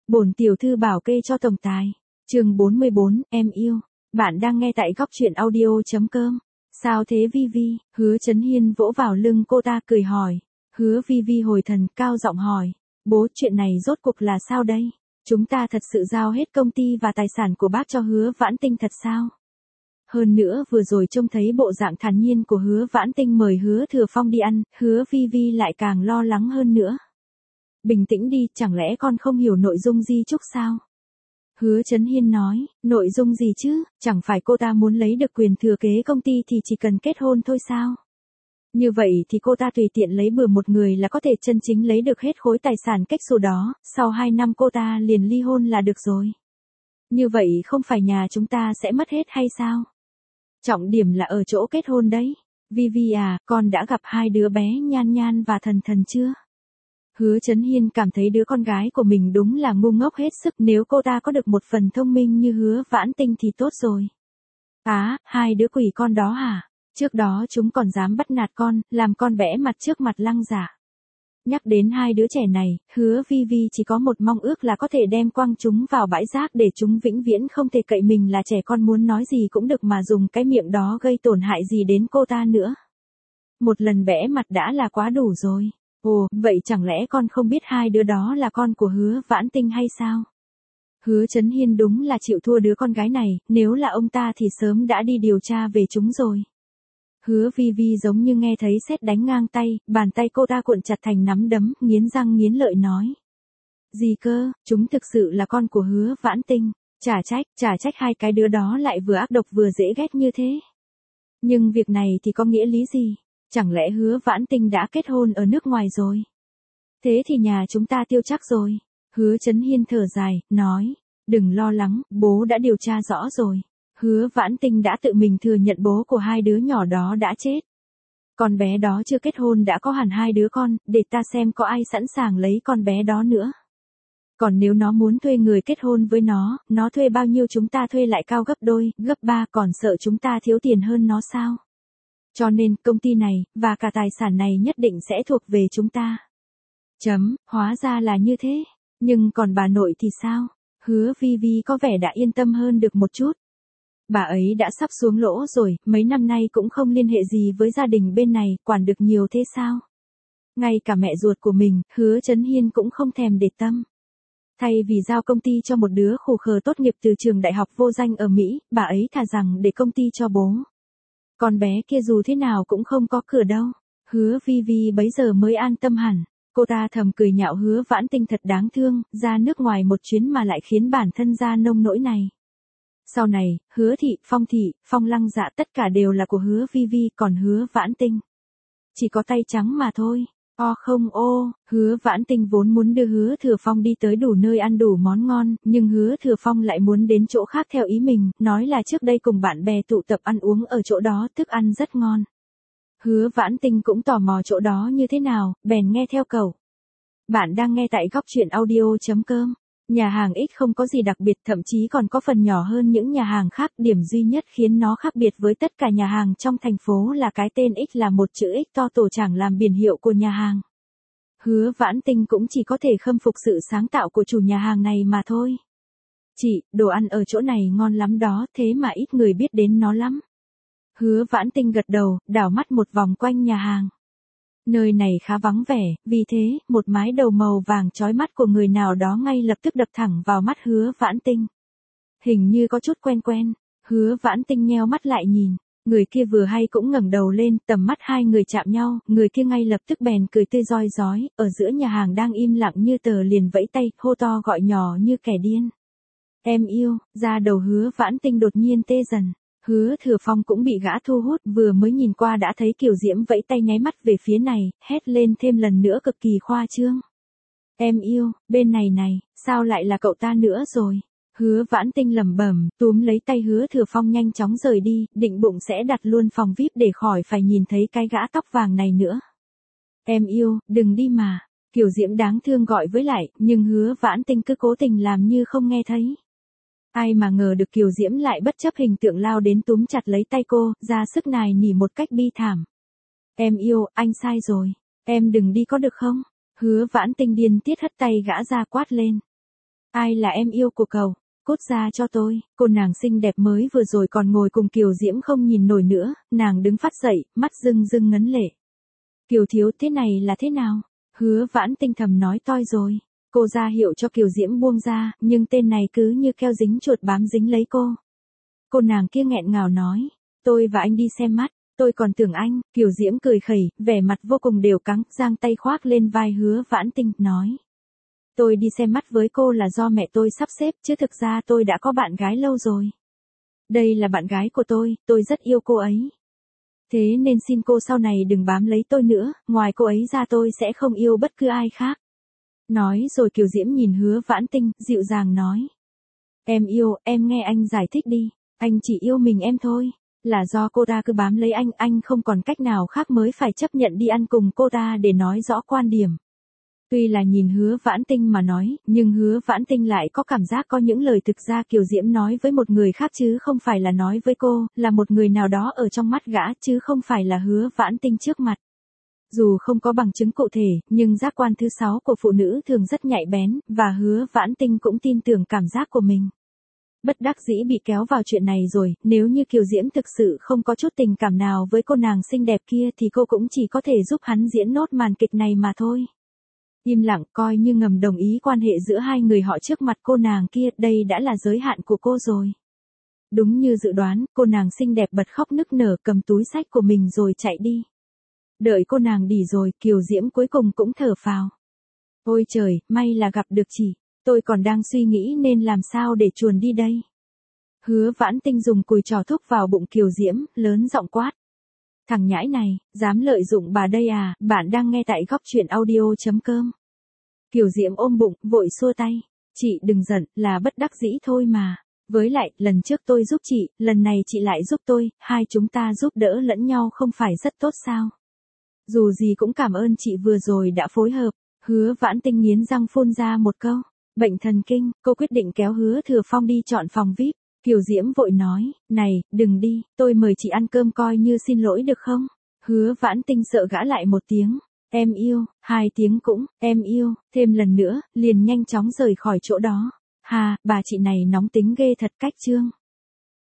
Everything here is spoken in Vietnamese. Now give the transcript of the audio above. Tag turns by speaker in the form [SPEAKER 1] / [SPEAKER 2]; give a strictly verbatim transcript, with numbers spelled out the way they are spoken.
[SPEAKER 1] Bổn tiểu thư bảo kê cho tổng tài. Chương bốn mươi bốn, em yêu. Bạn đang nghe tại góc truyện audio chấm com. Sao thế Vi Vi? Hứa Chấn Hiên vỗ vào lưng cô ta cười hỏi. Hứa Vi Vi hồi thần, cao giọng hỏi. Bố, chuyện này rốt cuộc là sao đây? Chúng ta thật sự giao hết công ty và tài sản của bác cho Hứa Vãn Tinh thật sao? Hơn nữa vừa rồi trông thấy bộ dạng thản nhiên của Hứa Vãn Tinh mời Hứa Thừa Phong đi ăn, Hứa Vi Vi lại càng lo lắng hơn nữa. Bình tĩnh đi, chẳng lẽ con không hiểu nội dung di chúc sao? Hứa Chấn Hiên nói, nội dung gì chứ, chẳng phải cô ta muốn lấy được quyền thừa kế công ty thì chỉ cần kết hôn thôi sao? Như vậy thì cô ta tùy tiện lấy bừa một người là có thể chân chính lấy được hết khối tài sản cách xù đó, sau hai năm cô ta liền ly hôn là được rồi. Như vậy không phải nhà chúng ta sẽ mất hết hay sao? Trọng điểm là ở chỗ kết hôn đấy. Vi Vi à, con đã gặp hai đứa bé Nhan Nhan và Thần Thần chưa? Hứa Chấn Hiên cảm thấy đứa con gái của mình đúng là ngu ngốc hết sức, nếu cô ta có được một phần thông minh như Hứa Vãn Tinh thì tốt rồi. Á, à, hai đứa quỷ con đó hả? Trước đó chúng còn dám bắt nạt con, làm con bẽ mặt trước mặt Lăng Giả. Nhắc đến hai đứa trẻ này, Hứa Vi Vi chỉ có một mong ước là có thể đem quăng chúng vào bãi rác để chúng vĩnh viễn không thể cậy mình là trẻ con, muốn nói gì cũng được mà dùng cái miệng đó gây tổn hại gì đến cô ta nữa. Một lần bẽ mặt đã là quá đủ rồi. Ồ, vậy chẳng lẽ con không biết hai đứa đó là con của Hứa Vãn Tinh hay sao? Hứa Chấn Hiên đúng là chịu thua đứa con gái này, nếu là ông ta thì sớm đã đi điều tra về chúng rồi. Hứa Vi Vi giống như nghe thấy sét đánh ngang tay, bàn tay cô ta cuộn chặt thành nắm đấm, nghiến răng nghiến lợi nói. Gì cơ, chúng thực sự là con của Hứa Vãn Tinh, chả trách, chả trách hai cái đứa đó lại vừa ác độc vừa dễ ghét như thế. Nhưng việc này thì có nghĩa lý gì? Chẳng lẽ Hứa Vãn Tinh đã kết hôn ở nước ngoài rồi? Thế thì nhà chúng ta tiêu chắc rồi. Hứa Chấn Hiên thở dài, nói, đừng lo lắng, bố đã điều tra rõ rồi. Hứa Vãn Tinh đã tự mình thừa nhận bố của hai đứa nhỏ đó đã chết. Con bé đó chưa kết hôn đã có hẳn hai đứa con, để ta xem có ai sẵn sàng lấy con bé đó nữa. Còn nếu nó muốn thuê người kết hôn với nó, nó thuê bao nhiêu chúng ta thuê lại cao gấp đôi, gấp ba, còn sợ chúng ta thiếu tiền hơn nó sao? Cho nên, công ty này, và cả tài sản này nhất định sẽ thuộc về chúng ta. Chấm, hóa ra là như thế. Nhưng còn bà nội thì sao? Hứa Vi Vi có vẻ đã yên tâm hơn được một chút. Bà ấy đã sắp xuống lỗ rồi, mấy năm nay cũng không liên hệ gì với gia đình bên này, quản được nhiều thế sao? Ngay cả mẹ ruột của mình, Hứa Chấn Hiên cũng không thèm để tâm. Thay vì giao công ty cho một đứa khù khờ tốt nghiệp từ trường đại học vô danh ở Mỹ, bà ấy thà rằng để công ty cho bố. Con bé kia dù thế nào cũng không có cửa đâu. Hứa Vi Vi bấy giờ mới an tâm hẳn. Cô ta thầm cười nhạo Hứa Vãn Tinh thật đáng thương, ra nước ngoài một chuyến mà lại khiến bản thân ra nông nỗi này. Sau này, Hứa Thị, Phong Thị, Phong Lăng Dạ tất cả đều là của Hứa Vi Vi, còn Hứa Vãn Tinh chỉ có tay trắng mà thôi. O không ô, Hứa Vãn Tinh vốn muốn đưa Hứa Thừa Phong đi tới đủ nơi ăn đủ món ngon, nhưng Hứa Thừa Phong lại muốn đến chỗ khác theo ý mình, nói là trước đây cùng bạn bè tụ tập ăn uống ở chỗ đó, thức ăn rất ngon. Hứa Vãn Tinh cũng tò mò chỗ đó như thế nào, bèn nghe theo cậu. Bạn đang nghe tại góc truyện audio chấm com. Nhà hàng X không có gì đặc biệt, thậm chí còn có phần nhỏ hơn những nhà hàng khác, điểm duy nhất khiến nó khác biệt với tất cả nhà hàng trong thành phố là cái tên X là một chữ X to tổ chảng làm biển hiệu của nhà hàng. Hứa Vãn Tinh cũng chỉ có thể khâm phục sự sáng tạo của chủ nhà hàng này mà thôi. Chị, đồ ăn ở chỗ này ngon lắm đó, thế mà ít người biết đến nó lắm. Hứa Vãn Tinh gật đầu, đảo mắt một vòng quanh nhà hàng. Nơi này khá vắng vẻ, vì thế, một mái đầu màu vàng chói mắt của người nào đó ngay lập tức đập thẳng vào mắt Hứa Vãn Tinh. Hình như có chút quen quen, Hứa Vãn Tinh nheo mắt lại nhìn, người kia vừa hay cũng ngẩng đầu lên, tầm mắt hai người chạm nhau, người kia ngay lập tức bèn cười tươi rói rói, ở giữa nhà hàng đang im lặng như tờ liền vẫy tay, hô to gọi nhỏ như kẻ điên. Em yêu, da đầu Hứa Vãn Tinh đột nhiên tê dần. Hứa Thừa Phong cũng bị gã thu hút, vừa mới nhìn qua đã thấy Kiều Diễm vẫy tay nháy mắt về phía này, hét lên thêm lần nữa cực kỳ khoa trương. Em yêu, bên này này, sao lại là cậu ta nữa rồi? Hứa Vãn Tinh lẩm bẩm, túm lấy tay Hứa Thừa Phong nhanh chóng rời đi, định bụng sẽ đặt luôn phòng vi ai pi để khỏi phải nhìn thấy cái gã tóc vàng này nữa. Em yêu, đừng đi mà. Kiều Diễm đáng thương gọi với lại, nhưng Hứa Vãn Tinh cứ cố tình làm như không nghe thấy. Ai mà ngờ được Kiều Diễm lại bất chấp hình tượng lao đến túm chặt lấy tay cô, ra sức nài nỉ một cách bi thảm. Em yêu, anh sai rồi. Em đừng đi có được không? Hứa Vãn Tinh điên tiết hất tay gã ra quát lên. Ai là em yêu của cậu? Cút ra cho tôi. Cô nàng xinh đẹp mới vừa rồi còn ngồi cùng Kiều Diễm không nhìn nổi nữa, nàng đứng phát dậy, mắt rưng rưng ngấn lệ. Kiều thiếu, thế này là thế nào? Hứa Vãn Tinh thầm nói toi rồi. Cô ra hiệu cho Kiều Diễm buông ra, nhưng tên này cứ như keo dính chuột bám dính lấy cô. Cô nàng kia nghẹn ngào nói, tôi và anh đi xem mắt, tôi còn tưởng anh. Kiều Diễm cười khẩy, vẻ mặt vô cùng đều cắng, giang tay khoác lên vai Hứa Vãn Tinh, nói. Tôi đi xem mắt với cô là do mẹ tôi sắp xếp, chứ thực ra tôi đã có bạn gái lâu rồi. Đây là bạn gái của tôi, tôi rất yêu cô ấy. Thế nên xin cô sau này đừng bám lấy tôi nữa, ngoài cô ấy ra tôi sẽ không yêu bất cứ ai khác. Nói rồi Kiều Diễm nhìn Hứa Vãn Tinh, dịu dàng nói. Em yêu, em nghe anh giải thích đi, anh chỉ yêu mình em thôi. Là do cô ta cứ bám lấy anh, anh không còn cách nào khác mới phải chấp nhận đi ăn cùng cô ta để nói rõ quan điểm. Tuy là nhìn Hứa Vãn Tinh mà nói, nhưng Hứa Vãn Tinh lại có cảm giác có những lời thực ra Kiều Diễm nói với một người khác chứ không phải là nói với cô, là một người nào đó ở trong mắt gã chứ không phải là Hứa Vãn Tinh trước mặt. Dù không có bằng chứng cụ thể, nhưng giác quan thứ sáu của phụ nữ thường rất nhạy bén, và Hứa Vãn Tinh cũng tin tưởng cảm giác của mình. Bất đắc dĩ bị kéo vào chuyện này rồi, nếu như Kiều Diễm thực sự không có chút tình cảm nào với cô nàng xinh đẹp kia thì cô cũng chỉ có thể giúp hắn diễn nốt màn kịch này mà thôi. Im lặng, coi như ngầm đồng ý quan hệ giữa hai người họ trước mặt cô nàng kia, đây đã là giới hạn của cô rồi. Đúng như dự đoán, cô nàng xinh đẹp bật khóc nức nở, cầm túi xách của mình rồi chạy đi. Đợi cô nàng đi rồi, Kiều Diễm cuối cùng cũng thở phào. Ôi trời, may là gặp được chị, tôi còn đang suy nghĩ nên làm sao để chuồn đi đây. Hứa Vãn Tinh dùng cùi trò thúc vào bụng Kiều Diễm, lớn giọng quát. Thằng nhãi này, dám lợi dụng bà đây à, bạn đang nghe tại góc truyện audio chấm com. Kiều Diễm ôm bụng, vội xua tay. Chị đừng giận, là bất đắc dĩ thôi mà. Với lại, lần trước tôi giúp chị, lần này chị lại giúp tôi, hai chúng ta giúp đỡ lẫn nhau không phải rất tốt sao? Dù gì cũng cảm ơn chị vừa rồi đã phối hợp. Hứa Vãn Tinh nghiến răng phun ra một câu. Bệnh thần kinh, cô quyết định kéo Hứa Thừa Phong đi chọn phòng vi ai pi. Kiều Diễm vội nói, này, đừng đi, tôi mời chị ăn cơm coi như xin lỗi được không? Hứa Vãn Tinh sợ gã lại một tiếng. Em yêu, hai tiếng cũng, em yêu, thêm lần nữa, liền nhanh chóng rời khỏi chỗ đó. Hà, bà chị này nóng tính ghê thật cách trương.